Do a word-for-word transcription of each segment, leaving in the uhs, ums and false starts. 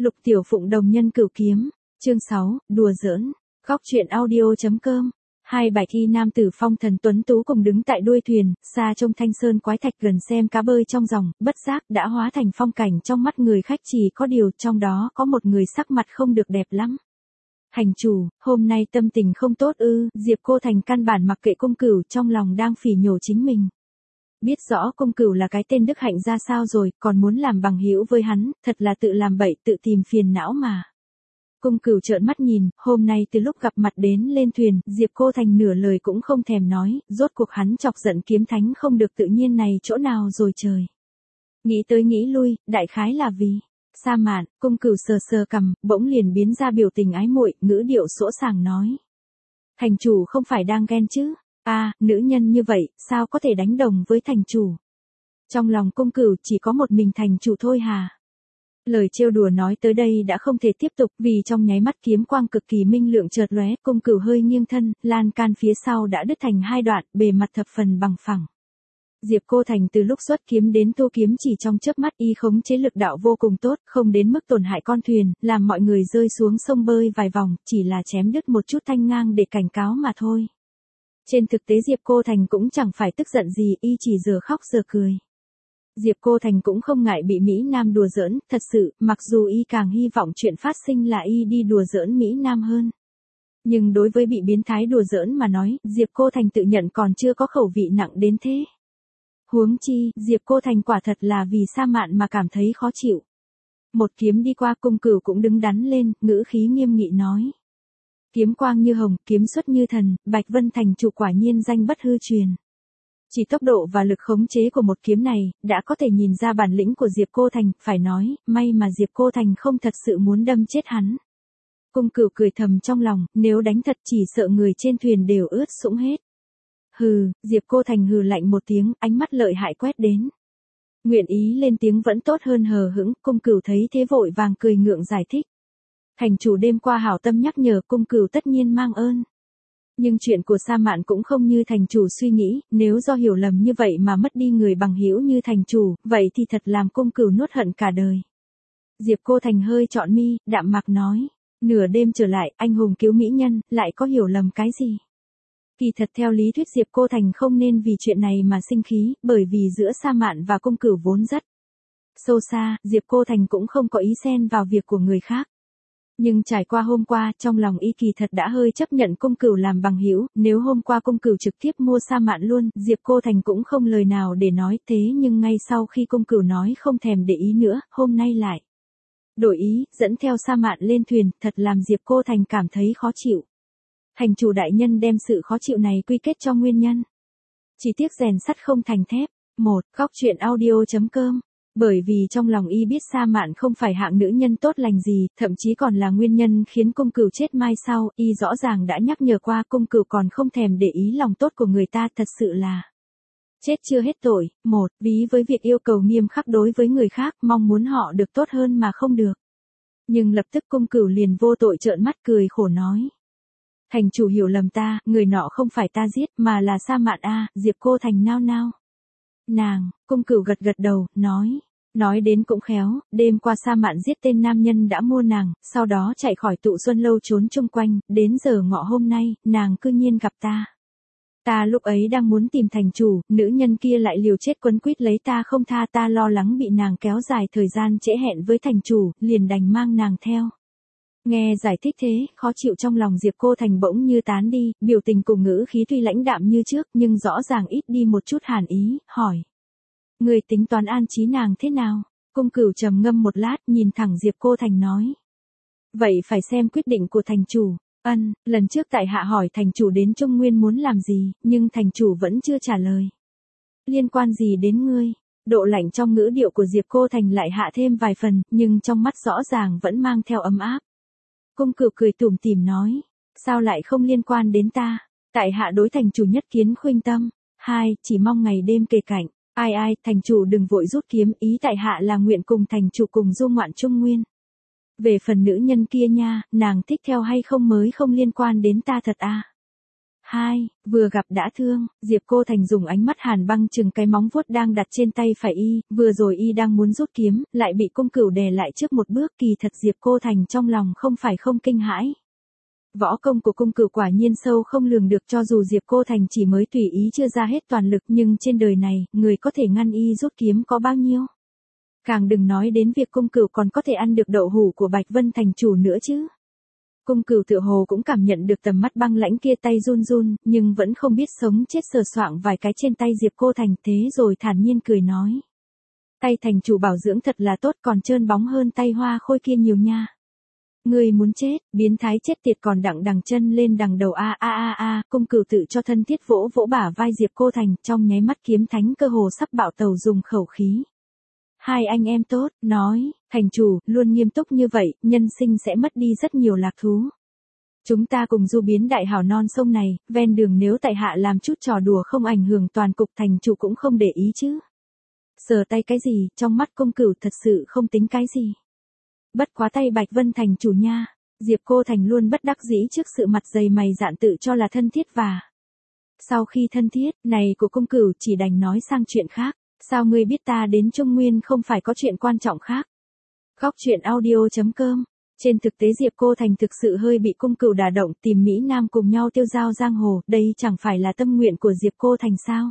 Lục Tiểu Phụng đồng nhân cửu kiếm, chương sáu, đùa giỡn, góc truyện audio.com. Hai bạch y nam tử phong thần tuấn tú cùng đứng tại đuôi thuyền, xa trông thanh sơn quái thạch gần xem cá bơi trong dòng, bất giác đã hóa thành phong cảnh trong mắt người khách, chỉ có điều trong đó có một người sắc mặt không được đẹp lắm. Thành chủ, hôm nay tâm tình không tốt ư? Diệp Cô Thành căn bản mặc kệ Cung Cửu, trong lòng đang phỉ nhổ chính mình. Biết rõ Cung Cửu là cái tên đức hạnh ra sao rồi, còn muốn làm bằng hữu với hắn, thật là tự làm bậy tự tìm phiền não mà. Cung Cửu trợn mắt nhìn, hôm nay từ lúc gặp mặt đến lên thuyền, Diệp Cô Thành nửa lời cũng không thèm nói, rốt cuộc hắn chọc giận kiếm thánh không được tự nhiên này chỗ nào rồi trời. Nghĩ tới nghĩ lui, đại khái là vì Sa Mạn. Cung Cửu sờ sờ cằm, bỗng liền biến ra biểu tình ái muội, ngữ điệu sỗ sàng nói: thành chủ không phải đang ghen chứ? A, à, nữ nhân như vậy, sao có thể đánh đồng với thành chủ? Trong lòng Cung Cửu chỉ có một mình thành chủ thôi hà. Lời trêu đùa nói tới đây đã không thể tiếp tục, vì trong nháy mắt kiếm quang cực kỳ minh lượng chợt lóe, Cung Cửu hơi nghiêng thân, lan can phía sau đã đứt thành hai đoạn, bề mặt thập phần bằng phẳng. Diệp Cô Thành từ lúc xuất kiếm đến thu kiếm chỉ trong chớp mắt, y khống chế lực đạo vô cùng tốt, không đến mức tổn hại con thuyền, làm mọi người rơi xuống sông bơi vài vòng, chỉ là chém đứt một chút thanh ngang để cảnh cáo mà thôi. Trên thực tế Diệp Cô Thành cũng chẳng phải tức giận gì, y chỉ giờ khóc giờ cười. Diệp Cô Thành cũng không ngại bị Mỹ Nam đùa giỡn, thật sự, mặc dù y càng hy vọng chuyện phát sinh là y đi đùa giỡn Mỹ Nam hơn. Nhưng đối với bị biến thái đùa giỡn mà nói, Diệp Cô Thành tự nhận còn chưa có khẩu vị nặng đến thế. Huống chi, Diệp Cô Thành quả thật là vì Sa Mạn mà cảm thấy khó chịu. Một kiếm đi qua, Cung Cửu cũng đứng đắn lên, ngữ khí nghiêm nghị nói: kiếm quang như hồng, kiếm xuất như thần, Bạch Vân thành chủ quả nhiên danh bất hư truyền. Chỉ tốc độ và lực khống chế của một kiếm này, đã có thể nhìn ra bản lĩnh của Diệp Cô Thành, phải nói, may mà Diệp Cô Thành không thật sự muốn đâm chết hắn. Cung Cửu cười thầm trong lòng, nếu đánh thật chỉ sợ người trên thuyền đều ướt sũng hết. Hừ, Diệp Cô Thành hừ lạnh một tiếng, ánh mắt lợi hại quét đến. Nguyện ý lên tiếng vẫn tốt hơn hờ hững, Cung Cửu thấy thế vội vàng cười ngượng giải thích. Thành chủ đêm qua hảo tâm nhắc nhở, Cung Cửu tất nhiên mang ơn. Nhưng chuyện của Sa Mạn cũng không như thành chủ suy nghĩ, nếu do hiểu lầm như vậy mà mất đi người bằng hữu như thành chủ, vậy thì thật làm Cung Cửu nuốt hận cả đời. Diệp Cô Thành hơi trọn mi, đạm mạc nói, nửa đêm trở lại, anh hùng cứu mỹ nhân, lại có hiểu lầm cái gì? Kỳ thật theo lý thuyết Diệp Cô Thành không nên vì chuyện này mà sinh khí, bởi vì giữa Sa Mạn và Cung Cửu vốn rất sâu xa, Diệp Cô Thành cũng không có ý xen vào việc của người khác. Nhưng trải qua hôm qua, trong lòng y kỳ thật đã hơi chấp nhận Cung Cửu làm bằng hữu, nếu hôm qua Cung Cửu trực tiếp mua Sa Mạn luôn, Diệp Cô Thành cũng không lời nào để nói, thế nhưng ngay sau khi Cung Cửu nói không thèm để ý nữa, hôm nay lại đổi ý, dẫn theo Sa Mạn lên thuyền, thật làm Diệp Cô Thành cảm thấy khó chịu. Thành chủ đại nhân đem sự khó chịu này quy kết cho nguyên nhân. Chỉ tiếc rèn sắt không thành thép. Một, góc truyện audio.com. Bởi vì trong lòng y biết Sa Mạn không phải hạng nữ nhân tốt lành gì, thậm chí còn là nguyên nhân khiến Cung Cửu chết mai sau, y rõ ràng đã nhắc nhở qua, Cung Cửu còn không thèm để ý lòng tốt của người ta, thật sự là chết chưa hết tội. Một, ví với việc yêu cầu nghiêm khắc đối với người khác, mong muốn họ được tốt hơn mà không được. Nhưng lập tức Cung Cửu liền vô tội trợn mắt cười khổ nói: thành chủ hiểu lầm ta, người nọ không phải ta giết, mà là Sa Mạn a. Diệp Cô Thành nao nao. Nàng, Cung Cửu gật gật đầu, nói, nói đến cũng khéo, đêm qua Sa Mạn giết tên nam nhân đã mua nàng, sau đó chạy khỏi tụ xuân lâu trốn chung quanh, đến giờ ngọ hôm nay, nàng cư nhiên gặp ta. Ta lúc ấy đang muốn tìm thành chủ, nữ nhân kia lại liều chết quấn quýt lấy ta không tha, ta lo lắng bị nàng kéo dài thời gian trễ hẹn với thành chủ, liền đành mang nàng theo. Nghe giải thích thế, khó chịu trong lòng Diệp Cô Thành bỗng như tán đi, biểu tình cùng ngữ khí tuy lãnh đạm như trước, nhưng rõ ràng ít đi một chút hàn ý, hỏi: người tính toán an trí nàng thế nào? Cung Cửu trầm ngâm một lát, nhìn thẳng Diệp Cô Thành nói: vậy phải xem quyết định của thành chủ. Ân, lần trước tại hạ hỏi thành chủ đến Trung Nguyên muốn làm gì, nhưng thành chủ vẫn chưa trả lời. Liên quan gì đến ngươi? Độ lạnh trong ngữ điệu của Diệp Cô Thành lại hạ thêm vài phần, nhưng trong mắt rõ ràng vẫn mang theo ấm áp. Cung Cửu cười tủm tỉm nói, sao lại không liên quan đến ta? Tại hạ đối thành chủ nhất kiến khuynh tâm. Hai, chỉ mong ngày đêm kề cạnh. Ai ai, thành chủ đừng vội rút kiếm, ý tại hạ là nguyện cùng thành chủ cùng du ngoạn Trung Nguyên. Về phần nữ nhân kia nha, nàng thích theo hay không mới không liên quan đến ta thật à. hai, vừa gặp đã thương, Diệp Cô Thành dùng ánh mắt hàn băng chừng cái móng vuốt đang đặt trên tay phải y, vừa rồi y đang muốn rút kiếm, lại bị Cung Cửu đè lại trước một bước, kỳ thật Diệp Cô Thành trong lòng không phải không kinh hãi. Võ công của Cung Cửu quả nhiên sâu không lường được, cho dù Diệp Cô Thành chỉ mới tùy ý chưa ra hết toàn lực, nhưng trên đời này, người có thể ngăn y rút kiếm có bao nhiêu? Càng đừng nói đến việc Cung Cửu còn có thể ăn được đậu hũ của Bạch Vân thành chủ nữa chứ. Cung Cửu tựa hồ cũng cảm nhận được tầm mắt băng lãnh kia, tay run run, nhưng vẫn không biết sống chết sờ soạng vài cái trên tay Diệp Cô Thành, thế rồi thản nhiên cười nói. Tay thành chủ bảo dưỡng thật là tốt, còn trơn bóng hơn tay Hoa Khôi kia nhiều nha. Ngươi muốn chết, biến thái chết tiệt, còn đặng đằng chân lên đằng đầu a a a a, Cung Cửu tự cho thân thiết vỗ vỗ bả vai Diệp Cô Thành, trong nháy mắt kiếm thánh cơ hồ sắp bạo tàu dùng khẩu khí. Hai anh em tốt, nói, thành chủ, luôn nghiêm túc như vậy, nhân sinh sẽ mất đi rất nhiều lạc thú. Chúng ta cùng du biến đại hào non sông này, ven đường nếu tại hạ làm chút trò đùa không ảnh hưởng toàn cục, thành chủ cũng không để ý chứ. Sờ tay cái gì, trong mắt Cung Cửu thật sự không tính cái gì. Bất quá tay Bạch Vân thành chủ nha. Diệp Cô Thành luôn bất đắc dĩ trước sự mặt dày mày dạn tự cho là thân thiết và. Sau khi thân thiết, này của Cung Cửu chỉ đành nói sang chuyện khác. Sao ngươi biết ta đến Trung Nguyên không phải có chuyện quan trọng khác? Góc truyện audio chấm com. Trên thực tế Diệp Cô Thành thực sự hơi bị Cung Cửu đả động, tìm Mỹ Nam cùng nhau tiêu dao giang hồ, đây chẳng phải là tâm nguyện của Diệp Cô Thành sao?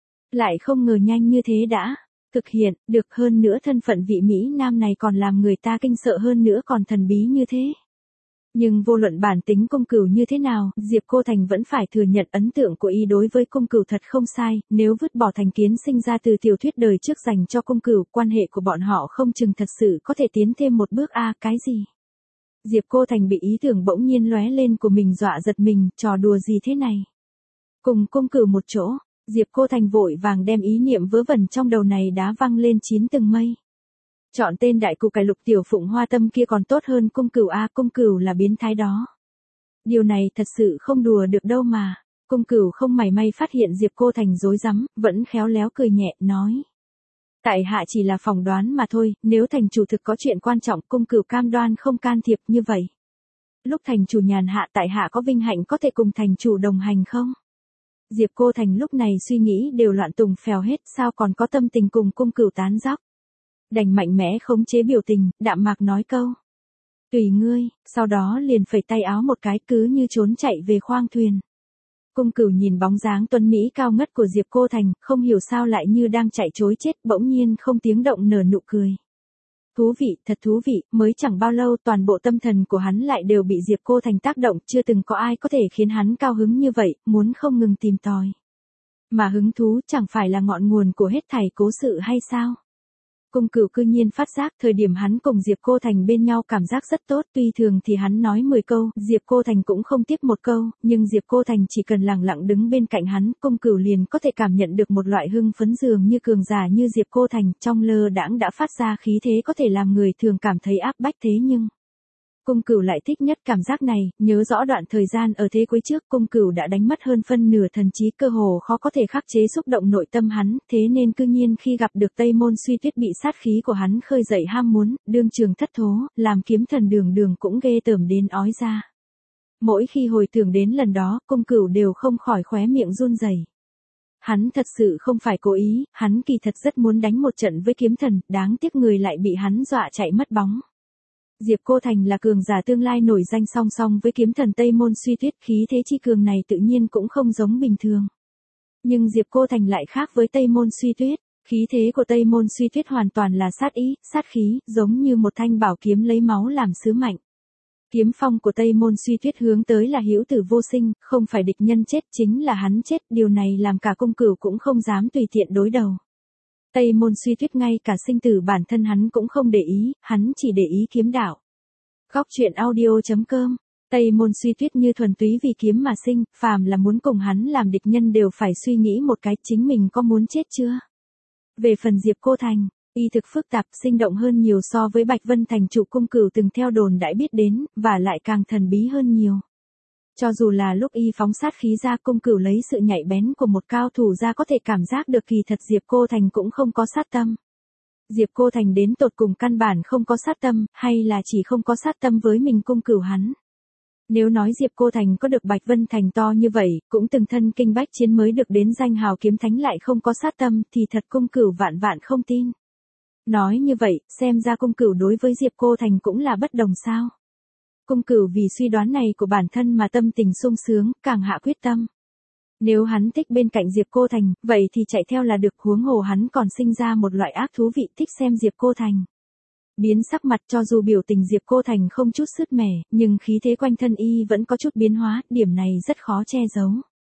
Lại không ngờ nhanh như thế đã thực hiện được, hơn nữa thân phận vị Mỹ Nam này còn làm người ta kinh sợ hơn nữa, còn thần bí như thế. Nhưng vô luận bản tính Cung Cửu như thế nào, Diệp Cô Thành vẫn phải thừa nhận ấn tượng của y đối với Cung Cửu thật không sai, nếu vứt bỏ thành kiến sinh ra từ tiểu thuyết đời trước dành cho Cung Cửu, quan hệ của bọn họ không chừng thật sự có thể tiến thêm một bước. A cái gì? Diệp Cô Thành bị ý tưởng bỗng nhiên lóe lên của mình dọa giật mình, trò đùa gì thế này? Cùng Cung Cửu một chỗ, Diệp Cô Thành vội vàng đem ý niệm vớ vẩn trong đầu này đá văng lên chín tầng mây. Chọn tên đại cù cải Lục Tiểu Phụng Hoa Tâm kia còn tốt hơn Cung Cửu a, Cung Cửu là biến thái đó. Điều này thật sự không đùa được đâu mà. Cung Cửu không mảy may phát hiện Diệp Cô Thành rối rắm, vẫn khéo léo cười nhẹ, nói. Tại hạ chỉ là phỏng đoán mà thôi, nếu thành chủ thực có chuyện quan trọng, Cung Cửu cam đoan không can thiệp như vậy. Lúc thành chủ nhàn hạ, tại hạ có vinh hạnh có thể cùng thành chủ đồng hành không? Diệp Cô Thành lúc này suy nghĩ đều loạn tùng phèo hết, sao còn có tâm tình cùng Cung Cửu tán dóc. Đành mạnh mẽ khống chế biểu tình, đạm mạc nói câu. Tùy ngươi, sau đó liền phẩy tay áo một cái, cứ như trốn chạy về khoang thuyền. Cung Cửu nhìn bóng dáng tuấn mỹ cao ngất của Diệp Cô Thành, không hiểu sao lại như đang chạy trối chết, bỗng nhiên không tiếng động nở nụ cười. Thú vị, thật thú vị, mới chẳng bao lâu toàn bộ tâm thần của hắn lại đều bị Diệp Cô Thành tác động, chưa từng có ai có thể khiến hắn cao hứng như vậy, muốn không ngừng tìm tòi. Mà hứng thú chẳng phải là ngọn nguồn của hết thảy cố sự hay sao? Cung Cửu cư nhiên phát giác thời điểm hắn cùng Diệp Cô Thành bên nhau cảm giác rất tốt, tuy thường thì hắn nói mười câu, Diệp Cô Thành cũng không tiếp một câu, nhưng Diệp Cô Thành chỉ cần lặng lặng đứng bên cạnh hắn, Cung Cửu liền có thể cảm nhận được một loại hưng phấn dường như cường giả như Diệp Cô Thành, trong lơ đãng đã phát ra khí thế có thể làm người thường cảm thấy áp bách, thế nhưng Cung Cửu lại thích nhất cảm giác này, nhớ rõ đoạn thời gian ở thế cuối trước, Cung Cửu đã đánh mất hơn phân nửa thần trí, cơ hồ khó có thể khắc chế xúc động nội tâm hắn, thế nên cư nhiên khi gặp được Tây Môn Suy Tuyết bị sát khí của hắn khơi dậy ham muốn, đương trường thất thố, làm kiếm thần đường đường cũng ghê tởm đến ói ra. Mỗi khi hồi tưởng đến lần đó, Cung Cửu đều không khỏi khóe miệng run rẩy. Hắn thật sự không phải cố ý, hắn kỳ thật rất muốn đánh một trận với kiếm thần, đáng tiếc người lại bị hắn dọa chạy mất bóng. Diệp Cô Thành là cường giả tương lai nổi danh song song với kiếm thần Tây Môn Suy Tuyết, khí thế chi cường này tự nhiên cũng không giống bình thường. Nhưng Diệp Cô Thành lại khác với Tây Môn Suy Tuyết, khí thế của Tây Môn Suy Tuyết hoàn toàn là sát ý, sát khí, giống như một thanh bảo kiếm lấy máu làm sứ mệnh. Kiếm phong của Tây Môn Suy Tuyết hướng tới là hữu tử vô sinh, không phải địch nhân chết chính là hắn chết, điều này làm cả Cung Cửu cũng không dám tùy tiện đối đầu. Tây Môn Suy Tuyết ngay cả sinh tử bản thân hắn cũng không để ý, hắn chỉ để ý kiếm đạo. Góc truyện audio chấm com. Tây Môn Suy Tuyết như thuần túy vì kiếm mà sinh, phàm là muốn cùng hắn làm địch nhân đều phải suy nghĩ một cái, chính mình có muốn chết chưa? Về phần Diệp Cô Thành, y thực phức tạp, sinh động hơn nhiều so với Bạch Vân thành chủ Cung Cửu từng theo đồn đãi biết đến, và lại càng thần bí hơn nhiều. Cho dù là lúc y phóng sát khí ra, Cung Cửu lấy sự nhạy bén của một cao thủ ra có thể cảm giác được kỳ thật Diệp Cô Thành cũng không có sát tâm. Diệp Cô Thành đến tột cùng căn bản không có sát tâm, hay là chỉ không có sát tâm với mình Cung Cửu hắn. Nếu nói Diệp Cô Thành có được Bạch Vân Thành to như vậy, cũng từng thân kinh bách chiến mới được đến danh hào kiếm thánh lại không có sát tâm thì thật Cung Cửu vạn vạn không tin. Nói như vậy, xem ra Cung Cửu đối với Diệp Cô Thành cũng là bất đồng sao. Cung Cửu vì suy đoán này của bản thân mà tâm tình sung sướng, càng hạ quyết tâm. Nếu hắn thích bên cạnh Diệp Cô Thành, vậy thì chạy theo là được, huống hồ hắn còn sinh ra một loại ác thú vị thích xem Diệp Cô Thành. Biến sắc mặt, cho dù biểu tình Diệp Cô Thành không chút sứt mẻ, nhưng khí thế quanh thân y vẫn có chút biến hóa, điểm này rất khó che giấu.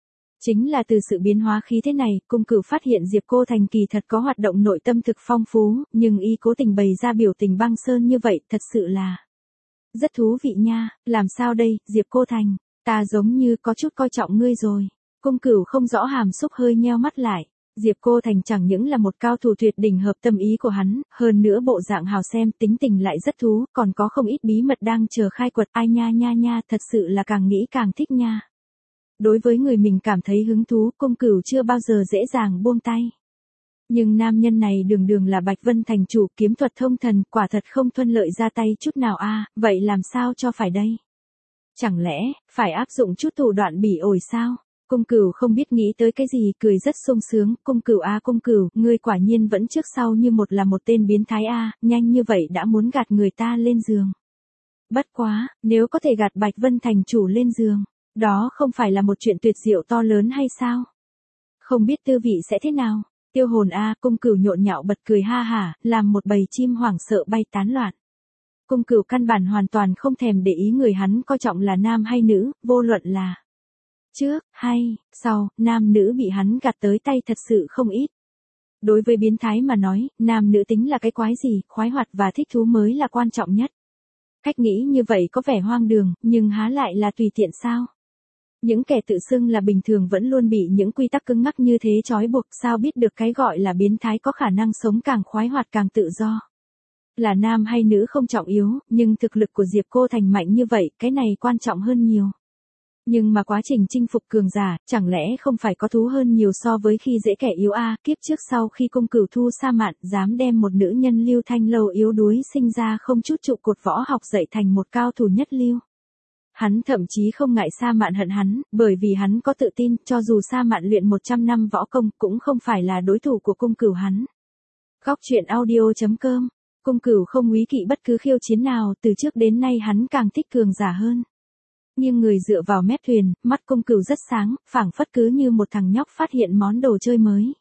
Chính là từ sự biến hóa khí thế này, Cung Cửu phát hiện Diệp Cô Thành kỳ thật có hoạt động nội tâm thực phong phú, nhưng y cố tình bày ra biểu tình băng sơn như vậy, thật sự là rất thú vị nha. Làm sao đây, Diệp Cô Thành, ta giống như có chút coi trọng ngươi rồi. Cung Cửu không rõ hàm xúc hơi nheo mắt lại. Diệp Cô Thành chẳng những là một cao thủ tuyệt đỉnh hợp tâm ý của hắn, hơn nữa bộ dạng hào xem tính tình lại rất thú, còn có không ít bí mật đang chờ khai quật. Ai nha nha nha, thật sự là càng nghĩ càng thích nha. Đối với người mình cảm thấy hứng thú, Cung Cửu chưa bao giờ dễ dàng buông tay. Nhưng nam nhân này đường đường là Bạch Vân Thành chủ, kiếm thuật thông thần, quả thật không thuận lợi ra tay chút nào a, vậy làm sao cho phải đây? Chẳng lẽ, phải áp dụng chút thủ đoạn bỉ ổi sao? Cung Cửu không biết nghĩ tới cái gì, cười rất sung sướng. Cung Cửu a Cung Cửu, ngươi quả nhiên vẫn trước sau như một là một tên biến thái a, nhanh như vậy đã muốn gạt người ta lên giường. Bất quá, nếu có thể gạt Bạch Vân Thành chủ lên giường, đó không phải là một chuyện tuyệt diệu to lớn hay sao? Không biết tư vị sẽ thế nào? Tiêu hồn a, Cung Cửu nhộn nhạo bật cười ha hả, làm một bầy chim hoảng sợ bay tán loạn. Cung Cửu căn bản hoàn toàn không thèm để ý người hắn coi trọng là nam hay nữ, vô luận là trước, hay, sau, nam nữ bị hắn gạt tới tay thật sự không ít. Đối với biến thái mà nói, nam nữ tính là cái quái gì, khoái hoạt và thích thú mới là quan trọng nhất. Cách nghĩ như vậy có vẻ hoang đường, nhưng há lại là tùy tiện sao? Những kẻ tự xưng là bình thường vẫn luôn bị những quy tắc cứng ngắc như thế trói buộc, sao biết được cái gọi là biến thái có khả năng sống càng khoái hoạt càng tự do. Là nam hay nữ không trọng yếu, nhưng thực lực của Diệp Cô Thành mạnh như vậy, cái này quan trọng hơn nhiều. Nhưng mà quá trình chinh phục cường giả, chẳng lẽ không phải có thú hơn nhiều so với khi dễ kẻ yếu a, kiếp trước sau khi Cung Cửu thu Sa Mạn, dám đem một nữ nhân Lưu Thanh Lâu yếu đuối sinh ra không chút trụ cột võ học dạy thành một cao thủ nhất lưu. Hắn thậm chí không ngại Sa Mạn hận hắn, bởi vì hắn có tự tin, cho dù Sa Mạn luyện một trăm năm võ công, cũng không phải là đối thủ của Cung Cửu hắn. Góc truyện audio chấm com. Cung Cửu không úy kỵ bất cứ khiêu chiến nào, từ trước đến nay hắn càng thích cường giả hơn. Nhưng người dựa vào mép thuyền, mắt Cung Cửu rất sáng, phảng phất cứ như một thằng nhóc phát hiện món đồ chơi mới.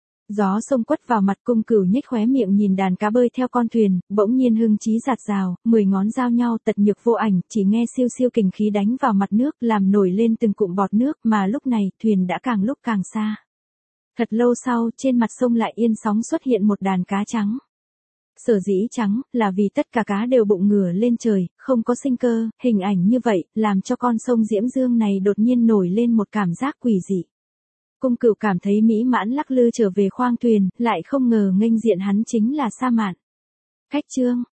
Gió sông quất vào mặt, Cung Cửu nhếch khóe miệng nhìn đàn cá bơi theo con thuyền, bỗng nhiên hưng chí giạt rào, mười ngón giao nhau tật nhược vô ảnh, chỉ nghe siêu siêu kình khí đánh vào mặt nước, làm nổi lên từng cụm bọt nước, mà lúc này, thuyền đã càng lúc càng xa. Thật lâu sau, trên mặt sông lại yên sóng xuất hiện một đàn cá trắng. Sở dĩ trắng, là vì tất cả cá đều bụng ngửa lên trời, không có sinh cơ, hình ảnh như vậy, làm cho con sông Diễm Dương này đột nhiên nổi lên một cảm giác quỷ dị. Cung Cửu cảm thấy mỹ mãn lắc lư trở về khoang thuyền, lại không ngờ nghênh diện hắn chính là Sa Mạn. Khách trương,